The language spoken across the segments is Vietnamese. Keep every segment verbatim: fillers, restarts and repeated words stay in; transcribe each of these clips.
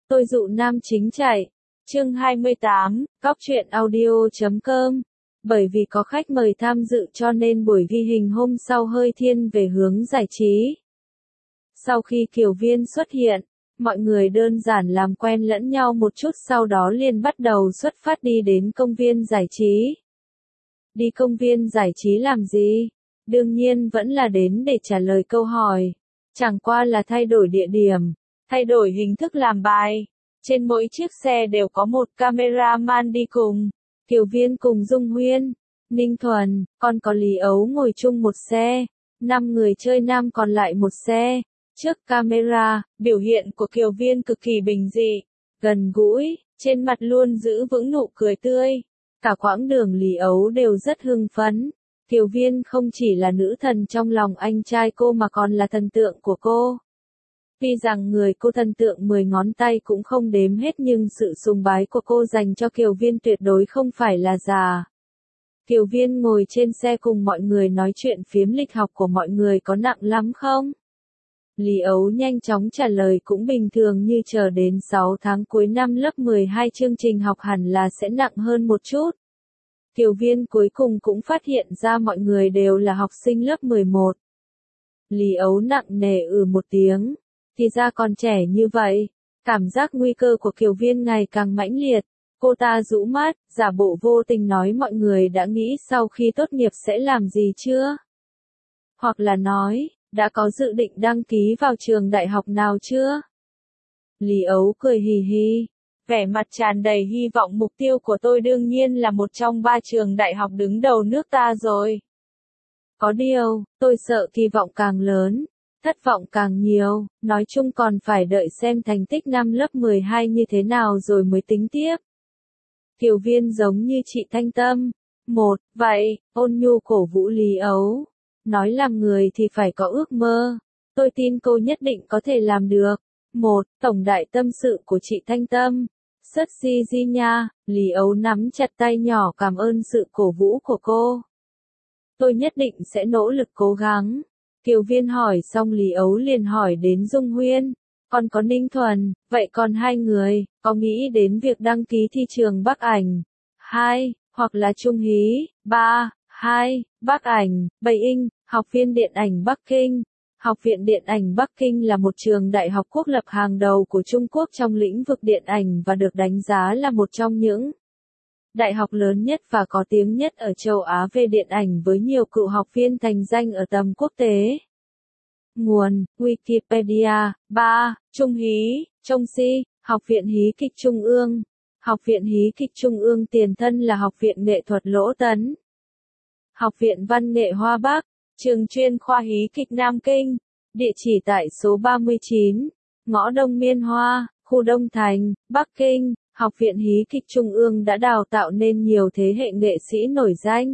Tôi dụ nam chính chạy. Chương hai mươi tám, cóc truyện audio chấm com. Bởi vì có khách mời tham dự cho nên buổi ghi hình hôm sau hơi thiên về hướng giải trí. Sau khi Kiều Viên xuất hiện, mọi người đơn giản làm quen lẫn nhau một chút, sau đó liền bắt đầu xuất phát đi đến công viên giải trí. Đi công viên giải trí làm gì? Đương nhiên vẫn là đến để trả lời câu hỏi. Chẳng qua là thay đổi địa điểm, thay đổi hình thức làm bài. Trên mỗi chiếc xe đều có một cameraman đi cùng. Kiều Viên cùng Dung Huyên, Ninh Thuần, còn có Lý Ấu ngồi chung một xe. Năm người chơi nam còn lại một xe. Trước camera, biểu hiện của Kiều Viên cực kỳ bình dị, gần gũi, trên mặt luôn giữ vững nụ cười tươi. Cả quãng đường Lý Ấu đều rất hưng phấn. Kiều Viên không chỉ là nữ thần trong lòng anh trai cô mà còn là thần tượng của cô. Tuy rằng người cô thần tượng mười ngón tay cũng không đếm hết, nhưng sự sùng bái của cô dành cho Kiều Viên tuyệt đối không phải là giả. Kiều Viên ngồi trên xe cùng mọi người nói chuyện phiếm lịch học của mọi người có nặng lắm không? Lý Ấu nhanh chóng trả lời cũng bình thường, như chờ đến sáu tháng cuối năm lớp mười hai chương trình học hẳn là sẽ nặng hơn một chút. Kiều Viên cuối cùng cũng phát hiện ra mọi người đều là học sinh lớp mười một. Lý Ấu nặng nề ừ một tiếng. Thì ra còn trẻ như vậy. Cảm giác nguy cơ của Kiều Viên ngày càng mãnh liệt. Cô ta rũ mắt, giả bộ vô tình nói mọi người đã nghĩ sau khi tốt nghiệp sẽ làm gì chưa? Hoặc là nói, đã có dự định đăng ký vào trường đại học nào chưa? Lý Ấu cười hì hì, vẻ mặt tràn đầy hy vọng. Mục tiêu của tôi đương nhiên là một trong ba trường đại học đứng đầu nước ta rồi. Có điều, tôi sợ kỳ vọng càng lớn, thất vọng càng nhiều, nói chung còn phải đợi xem thành tích năm lớp mười hai như thế nào rồi mới tính tiếp. Kiều Viên giống như chị Thanh Tâm. Một, vậy, ôn nhu cổ vũ Lý Ấu. Nói làm người thì phải có ước mơ. Tôi tin cô nhất định có thể làm được. Một, tổng đại tâm sự của chị Thanh Tâm. Sất si di nha, Lý Ấu nắm chặt tay nhỏ cảm ơn sự cổ vũ của cô. Tôi nhất định sẽ nỗ lực cố gắng. Kiều Viên hỏi xong Lý Ấu liền hỏi đến Dung Huyên. Còn có Ninh Thuần, vậy còn hai người, có nghĩ đến việc đăng ký thi trường Bắc Ảnh? Hai, hoặc là Trung Hí? Ba, hai, Bắc Ảnh, Bảy Inh, Học viện Điện ảnh Bắc Kinh. Học viện Điện ảnh Bắc Kinh là một trường đại học quốc lập hàng đầu của Trung Quốc trong lĩnh vực điện ảnh và được đánh giá là một trong những đại học lớn nhất và có tiếng nhất ở châu Á về điện ảnh, với nhiều cựu học viên thành danh ở tầm quốc tế. Nguồn, Wikipedia. Ba. Trung Hí, Trung Si, Học viện Hí kịch Trung ương. Học viện Hí kịch Trung ương tiền thân là Học viện Nghệ thuật Lỗ Tấn. Học viện Văn nghệ Hoa Bắc, trường chuyên khoa Hí kịch Nam Kinh. Địa chỉ tại số ba mươi chín, ngõ Đông Miên Hoa, khu Đông Thành, Bắc Kinh. Học viện Hí kịch Trung ương đã đào tạo nên nhiều thế hệ nghệ sĩ nổi danh.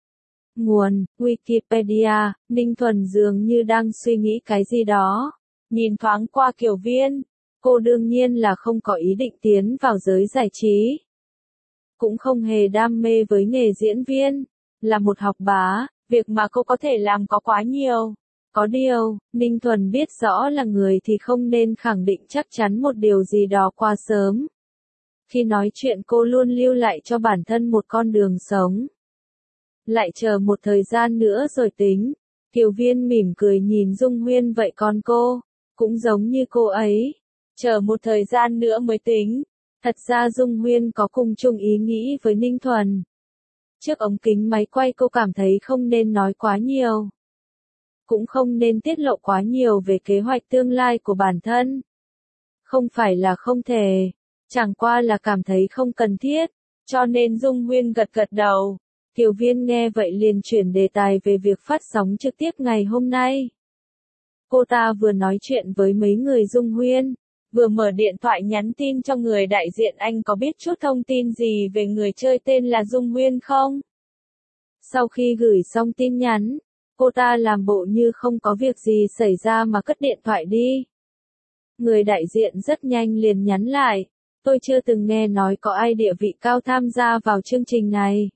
Nguồn, Wikipedia. Ninh Thuần dường như đang suy nghĩ cái gì đó. Nhìn thoáng qua Kiều Viên. Cô đương nhiên là không có ý định tiến vào giới giải trí. Cũng không hề đam mê với nghề diễn viên. Là một học bá, việc mà cô có thể làm có quá nhiều. Có điều, Ninh Thuần biết rõ là người thì không nên khẳng định chắc chắn một điều gì đó quá sớm. Khi nói chuyện cô luôn lưu lại cho bản thân một con đường sống. Lại chờ một thời gian nữa rồi tính. Kiều Viên mỉm cười nhìn Dung Huyên, vậy còn cô? Cũng giống như cô ấy. Chờ một thời gian nữa mới tính. Thật ra Dung Huyên có cùng chung ý nghĩ với Ninh Thuần. Trước ống kính máy quay cô cảm thấy không nên nói quá nhiều. Cũng không nên tiết lộ quá nhiều về kế hoạch tương lai của bản thân. Không phải là không thể. Chẳng qua là cảm thấy không cần thiết. Cho nên Dung Huyên gật gật đầu. Kiều Viên nghe vậy liền chuyển đề tài về việc phát sóng trực tiếp ngày hôm nay. Cô ta vừa nói chuyện với mấy người Dung Huyên, vừa mở điện thoại nhắn tin cho người đại diện. Anh có biết chút thông tin gì về người chơi tên là Dung Huyên không? Sau khi gửi xong tin nhắn, cô ta làm bộ như không có việc gì xảy ra mà cất điện thoại đi. Người đại diện rất nhanh liền nhắn lại. Tôi chưa từng nghe nói có ai địa vị cao tham gia vào chương trình này.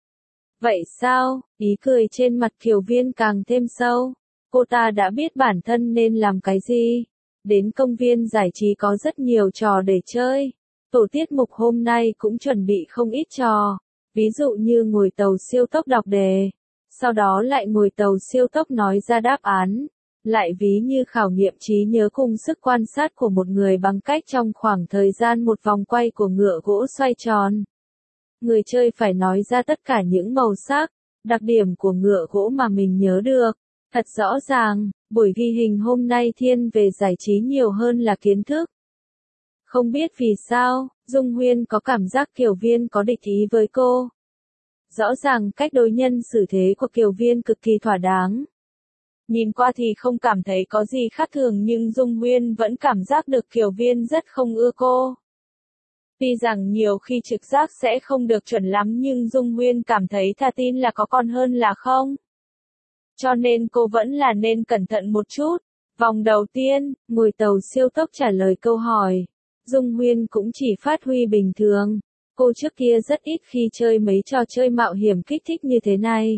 Vậy sao? Ý cười trên mặt Kiều Viên càng thêm sâu. Cô ta đã biết bản thân nên làm cái gì. Đến công viên giải trí có rất nhiều trò để chơi. Tổ tiết mục hôm nay cũng chuẩn bị không ít trò. Ví dụ như ngồi tàu siêu tốc đọc đề. Sau đó lại ngồi tàu siêu tốc nói ra đáp án. Lại ví như khảo nghiệm trí nhớ cùng sức quan sát của một người bằng cách trong khoảng thời gian một vòng quay của ngựa gỗ xoay tròn. Người chơi phải nói ra tất cả những màu sắc, đặc điểm của ngựa gỗ mà mình nhớ được. Thật rõ ràng, buổi ghi hình hôm nay thiên về giải trí nhiều hơn là kiến thức. Không biết vì sao, Dung Huyên có cảm giác Kiều Viên có địch ý với cô. Rõ ràng cách đối nhân xử thế của Kiều Viên cực kỳ thỏa đáng. Nhìn qua thì không cảm thấy có gì khác thường nhưng Dung Huyên vẫn cảm giác được Kiều Viên rất không ưa cô. Tuy rằng nhiều khi trực giác sẽ không được chuẩn lắm nhưng Dung Huyên cảm thấy thà tin là có còn hơn là không. Cho nên cô vẫn là nên cẩn thận một chút. Vòng đầu tiên, ngồi tàu siêu tốc trả lời câu hỏi. Dung Huyên cũng chỉ phát huy bình thường. Cô trước kia rất ít khi chơi mấy trò chơi mạo hiểm kích thích như thế này.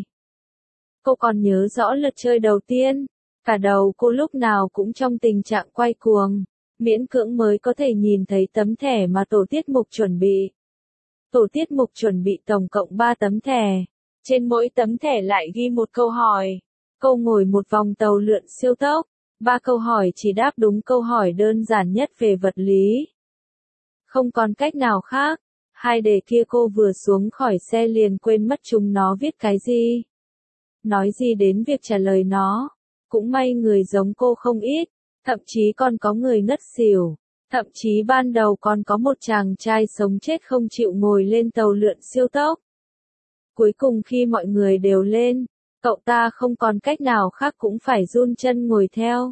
Cô còn nhớ rõ lượt chơi đầu tiên. Cả đầu cô lúc nào cũng trong tình trạng quay cuồng. Miễn cưỡng mới có thể nhìn thấy tấm thẻ mà tổ tiết mục chuẩn bị. Tổ tiết mục chuẩn bị tổng cộng ba tấm thẻ. Trên mỗi tấm thẻ lại ghi một câu hỏi. Cô ngồi một vòng tàu lượn siêu tốc. Ba câu hỏi chỉ đáp đúng câu hỏi đơn giản nhất về vật lý. Không còn cách nào khác. Hai đề kia cô vừa xuống khỏi xe liền quên mất chúng nó viết cái gì. Nói gì đến việc trả lời nó. Cũng may người giống cô không ít. Thậm chí còn có người ngất xỉu. Thậm chí ban đầu còn có một chàng trai sống chết không chịu ngồi lên tàu lượn siêu tốc. Cuối cùng khi mọi người đều lên, cậu ta không còn cách nào khác cũng phải run chân ngồi theo.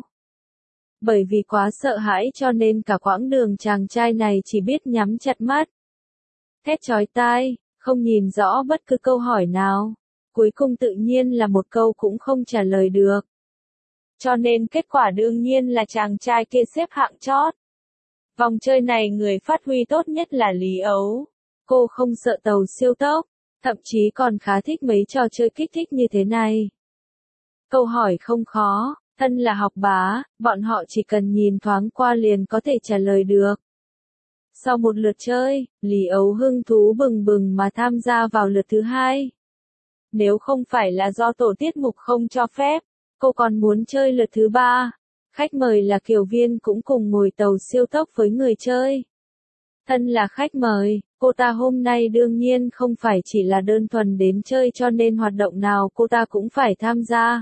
Bởi vì quá sợ hãi cho nên cả quãng đường chàng trai này chỉ biết nhắm chặt mắt. Thét chói tai, không nhìn rõ bất cứ câu hỏi nào. Cuối cùng tự nhiên là một câu cũng không trả lời được. Cho nên kết quả đương nhiên là chàng trai kia xếp hạng chót. Vòng chơi này người phát huy tốt nhất là Lý Ấu. Cô không sợ tàu siêu tốc, thậm chí còn khá thích mấy trò chơi kích thích như thế này. Câu hỏi không khó, thân là học bá, bọn họ chỉ cần nhìn thoáng qua liền có thể trả lời được. Sau một lượt chơi, Lý Ấu hưng thú bừng bừng mà tham gia vào lượt thứ hai. Nếu không phải là do tổ tiết mục không cho phép, cô còn muốn chơi lượt thứ ba. Khách mời là Kiều Viên cũng cùng ngồi tàu siêu tốc với người chơi. Thân là khách mời, cô ta hôm nay đương nhiên không phải chỉ là đơn thuần đến chơi cho nên hoạt động nào cô ta cũng phải tham gia.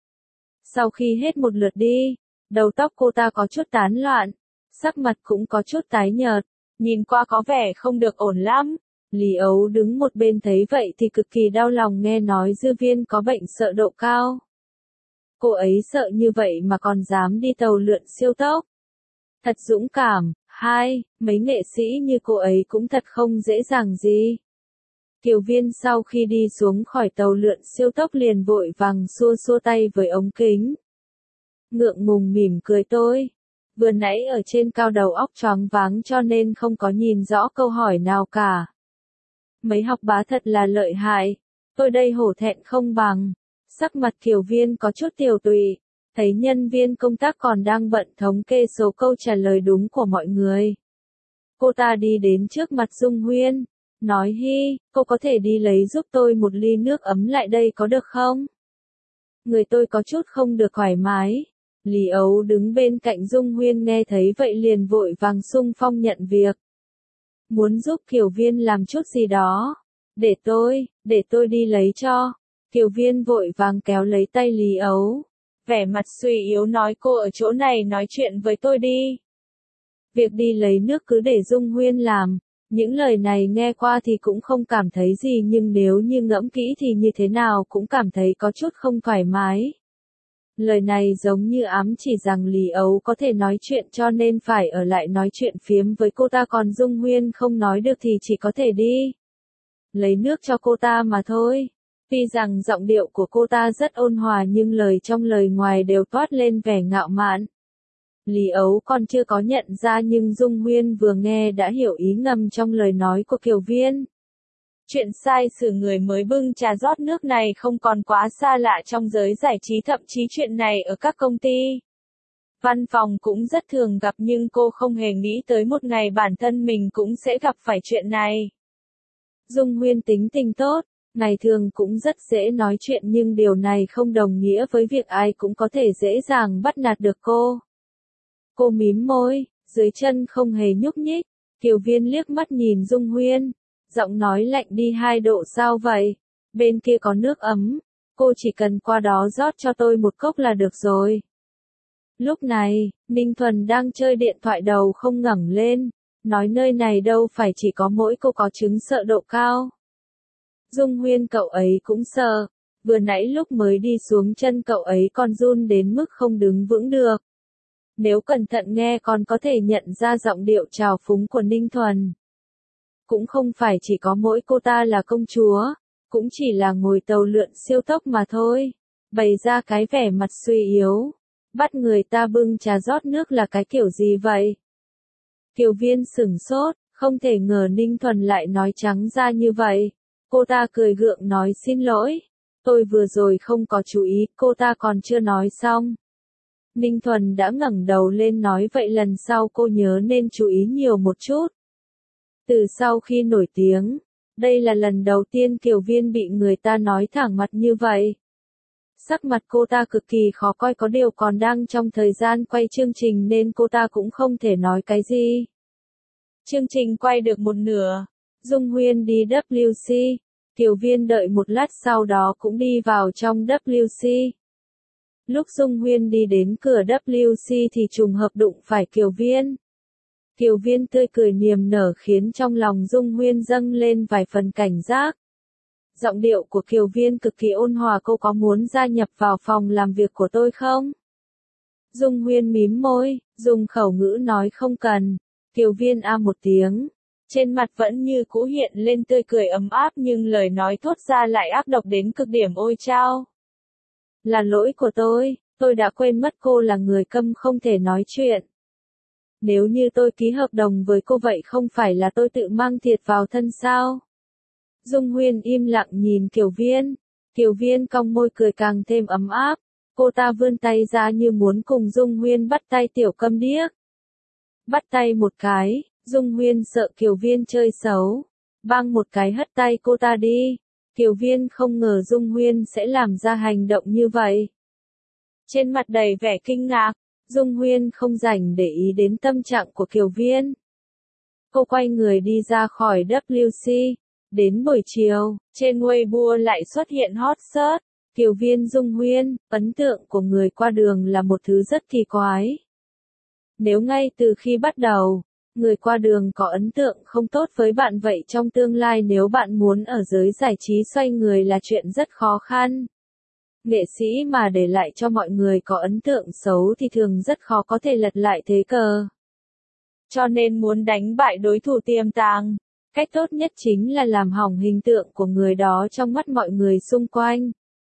Sau khi hết một lượt đi, đầu tóc cô ta có chút tán loạn, sắc mặt cũng có chút tái nhợt, nhìn qua có vẻ không được ổn lắm. Lý Ấu đứng một bên thấy vậy thì cực kỳ đau lòng nghe nói Dư Viên có bệnh sợ độ cao. Cô ấy sợ như vậy mà còn dám đi tàu lượn siêu tốc. Thật dũng cảm. Hai, mấy nghệ sĩ như cô ấy cũng thật không dễ dàng gì. Kiều Viên sau khi đi xuống khỏi tàu lượn siêu tốc liền vội vàng xua xua tay với ống kính. Ngượng ngùng mỉm cười tôi. Vừa nãy ở trên cao đầu óc choáng váng cho nên không có nhìn rõ câu hỏi nào cả. Mấy học bá thật là lợi hại. Tôi đây hổ thẹn không bằng. Sắc mặt Kiều Viên có chút tiều tụy. Thấy nhân viên công tác còn đang bận thống kê số câu trả lời đúng của mọi người. Cô ta đi đến trước mặt Dung Huyên, nói hi, cô có thể đi lấy giúp tôi một ly nước ấm lại đây có được không? Người tôi có chút không được thoải mái. Lý Ấu đứng bên cạnh Dung Huyên nghe thấy vậy liền vội vàng xung phong nhận việc. Muốn giúp Kiều Viên làm chút gì đó. Để tôi, để tôi đi lấy cho. Kiều Viên vội vàng kéo lấy tay Lý Ấu. Vẻ mặt suy yếu nói cô ở chỗ này nói chuyện với tôi đi. Việc đi lấy nước cứ để Dung Huyên làm. Những lời này nghe qua thì cũng không cảm thấy gì nhưng nếu như ngẫm kỹ thì như thế nào cũng cảm thấy có chút không thoải mái. Lời này giống như ám chỉ rằng Lý Ấu có thể nói chuyện cho nên phải ở lại nói chuyện phiếm với cô ta còn Dung Huyên không nói được thì chỉ có thể đi. Lấy nước cho cô ta mà thôi. Tuy rằng giọng điệu của cô ta rất ôn hòa nhưng lời trong lời ngoài đều toát lên vẻ ngạo mạn. Lý Ấu còn chưa có nhận ra nhưng Dung Huyên vừa nghe đã hiểu ý ngầm trong lời nói của Kiều Viên. Chuyện sai sử người mới bưng trà rót nước này không còn quá xa lạ trong giới giải trí thậm chí chuyện này ở các công ty. Văn phòng cũng rất thường gặp nhưng cô không hề nghĩ tới một ngày bản thân mình cũng sẽ gặp phải chuyện này. Dung Huyên tính tình tốt, ngày thường cũng rất dễ nói chuyện nhưng điều này không đồng nghĩa với việc ai cũng có thể dễ dàng bắt nạt được cô. Cô mím môi, dưới chân không hề nhúc nhích, Kiều Viên liếc mắt nhìn Dung Huyên, giọng nói lạnh đi hai độ sao vậy, bên kia có nước ấm, cô chỉ cần qua đó rót cho tôi một cốc là được rồi. Lúc này, Ninh Thuần đang chơi điện thoại đầu không ngẩng lên, nói nơi này đâu phải chỉ có mỗi cô có chứng sợ độ cao. Dung Huyên cậu ấy cũng sợ, vừa nãy lúc mới đi xuống chân cậu ấy còn run đến mức không đứng vững được. Nếu cẩn thận nghe còn có thể nhận ra giọng điệu trào phúng của Ninh Thuần. Cũng không phải chỉ có mỗi cô ta là công chúa, cũng chỉ là ngồi tàu lượn siêu tốc mà thôi, bày ra cái vẻ mặt suy yếu. Bắt người ta bưng trà rót nước là cái kiểu gì vậy? Kiều Viên sửng sốt, không thể ngờ Ninh Thuần lại nói trắng ra như vậy. Cô ta cười gượng nói xin lỗi. Tôi vừa rồi không có chú ý, cô ta còn chưa nói xong. Ninh Thuần đã ngẩng đầu lên nói vậy lần sau cô nhớ nên chú ý nhiều một chút. Từ sau khi nổi tiếng, đây là lần đầu tiên Kiều Viên bị người ta nói thẳng mặt như vậy. Sắc mặt cô ta cực kỳ khó coi, có điều còn đang trong thời gian quay chương trình nên cô ta cũng không thể nói cái gì. Chương trình quay được một nửa, Dung Huyên đi W C, Kiều Viên đợi một lát sau đó cũng đi vào trong W C. Lúc Dung Huyên đi đến cửa W C thì trùng hợp đụng phải Kiều Viên. Kiều Viên tươi cười niềm nở khiến trong lòng Dung Huyên dâng lên vài phần cảnh giác. Giọng điệu của Kiều Viên cực kỳ ôn hòa, cô có muốn gia nhập vào phòng làm việc của tôi không? Dung Huyên mím môi, dùng khẩu ngữ nói không cần. Kiều Viên a một tiếng. Trên mặt vẫn như cũ hiện lên tươi cười ấm áp nhưng lời nói thốt ra lại ác độc đến cực điểm. Ôi chao! Là lỗi của tôi, tôi đã quên mất cô là người câm không thể nói chuyện. Nếu như tôi ký hợp đồng với cô vậy không phải là tôi tự mang thiệt vào thân sao? Dung Huyên im lặng nhìn Kiều Viên. Kiều Viên cong môi cười càng thêm ấm áp. Cô ta vươn tay ra như muốn cùng Dung Huyên bắt tay tiểu câm điếc. Bắt tay một cái, Dung Huyên sợ Kiều Viên chơi xấu. Bang một cái hất tay cô ta đi. Kiều Viên không ngờ Dung Huyên sẽ làm ra hành động như vậy. Trên mặt đầy vẻ kinh ngạc, Dung Huyên không rảnh để ý đến tâm trạng của Kiều Viên. Cô quay người đi ra khỏi W C. Đến buổi chiều, trên Weibo lại xuất hiện hot search, Kiều Viên Dung Huyên, ấn tượng của người qua đường là một thứ rất kỳ quái. Nếu ngay từ khi bắt đầu, người qua đường có ấn tượng không tốt với bạn vậy trong tương lai nếu bạn muốn ở giới giải trí xoay người là chuyện rất khó khăn. Nghệ sĩ mà để lại cho mọi người có ấn tượng xấu thì thường rất khó có thể lật lại thế cờ. Cho nên muốn đánh bại đối thủ tiềm tàng, cách tốt nhất chính là làm hỏng hình tượng của người đó trong mắt mọi người xung quanh.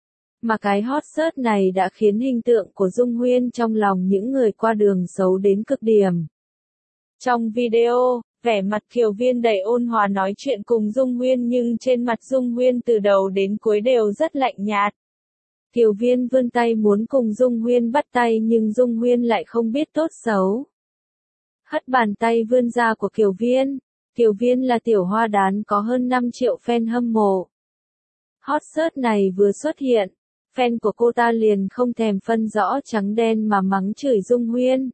Mà cái hot search này đã khiến hình tượng của Dung Huyên trong lòng những người qua đường xấu đến cực điểm. Trong video, vẻ mặt Kiều Viên đầy ôn hòa nói chuyện cùng Dung Huyên nhưng trên mặt Dung Huyên từ đầu đến cuối đều rất lạnh nhạt. Kiều Viên vươn tay muốn cùng Dung Huyên bắt tay nhưng Dung Huyên lại không biết tốt xấu. Hất bàn tay vươn ra của Kiều Viên. Kiều Viên là tiểu hoa đán có hơn năm triệu fan hâm mộ. Hot search này vừa xuất hiện, fan của cô ta liền không thèm phân rõ trắng đen mà mắng chửi Dung Huyên.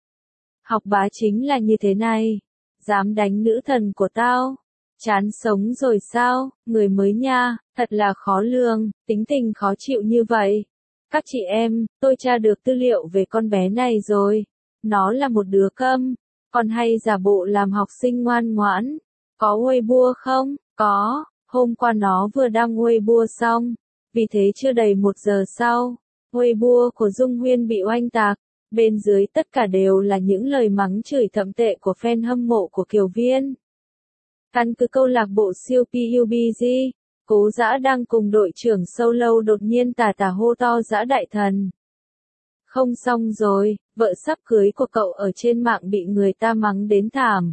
Học bá chính là như thế này, dám đánh nữ thần của tao, chán sống rồi sao, người mới nha, thật là khó lường, tính tình khó chịu như vậy. Các chị em, tôi tra được tư liệu về con bé này rồi, nó là một đứa câm, còn hay giả bộ làm học sinh ngoan ngoãn. Có Weibo không? Có, hôm qua nó vừa đăng Weibo xong, vì thế chưa đầy một giờ sau, Weibo của Dung Huyên bị oanh tạc. Bên dưới tất cả đều là những lời mắng chửi thậm tệ của fan hâm mộ của Kiều Viên. Căn cứ câu lạc bộ siêu pê u bê giê, Cố Dã đang cùng đội trưởng Solo đột nhiên tà tà hô to Dã đại thần. Không xong rồi, vợ sắp cưới của cậu ở trên mạng bị người ta mắng đến thảm.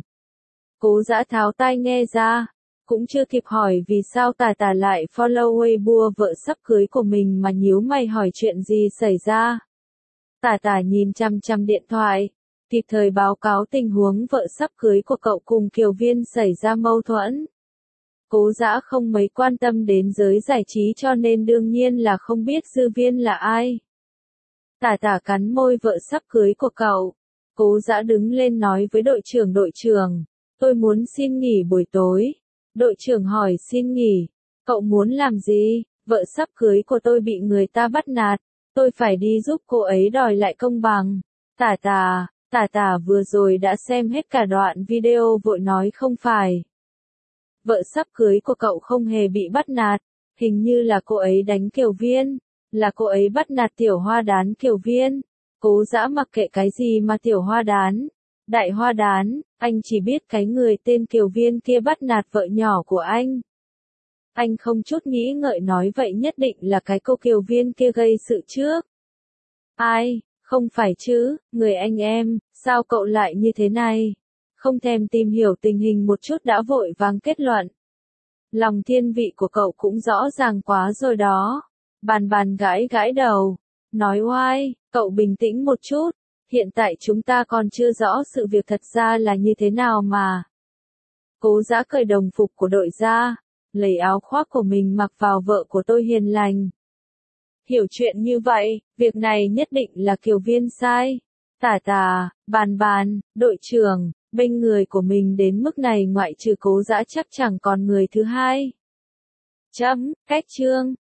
Cố Dã tháo tai nghe ra, cũng chưa kịp hỏi vì sao tà tà lại follow Weibo vợ sắp cưới của mình mà nhíu mày hỏi chuyện gì xảy ra. Tả tả nhìn chăm chăm điện thoại, kịp thời báo cáo tình huống vợ sắp cưới của cậu cùng Kiều Viên xảy ra mâu thuẫn. Cố Dã không mấy quan tâm đến giới giải trí cho nên đương nhiên là không biết Dư Viên là ai. Tả tả cắn môi vợ sắp cưới của cậu. Cố Dã đứng lên nói với đội trưởng đội trưởng, tôi muốn xin nghỉ buổi tối. Đội trưởng hỏi xin nghỉ, cậu muốn làm gì? Vợ sắp cưới của tôi bị người ta bắt nạt, tôi phải đi giúp cô ấy đòi lại công bằng. Tả tả, tả tả vừa rồi đã xem hết cả đoạn video vội nói không phải. Vợ sắp cưới của cậu không hề bị bắt nạt, hình như là cô ấy đánh Kiều Viên, là cô ấy bắt nạt Tiểu Hoa Đán Kiều Viên. Cố Dã mặc kệ cái gì mà Tiểu Hoa Đán, Đại Hoa Đán, anh chỉ biết cái người tên Kiều Viên kia bắt nạt vợ nhỏ của anh. Anh không chút nghĩ ngợi nói vậy nhất định là cái cô Kiều Viên kia gây sự trước. Ai, không phải chứ, người anh em, sao cậu lại như thế này? Không thèm tìm hiểu tình hình một chút đã vội vàng kết luận. Lòng thiên vị của cậu cũng rõ ràng quá rồi đó. Bàn bàn gãi gãi đầu, nói oai, cậu bình tĩnh một chút, hiện tại chúng ta còn chưa rõ sự việc thật ra là như thế nào mà. Cố Dã cởi đồng phục của đội ra, lấy áo khoác của mình mặc vào, vợ của tôi hiền lành. Hiểu chuyện như vậy, việc này nhất định là Kiều Viên sai. Tả tả, bàn bàn, đội trưởng, bên người của mình đến mức này ngoại trừ Cố Dã chắc chẳng còn người thứ hai. Chấm, cách chương.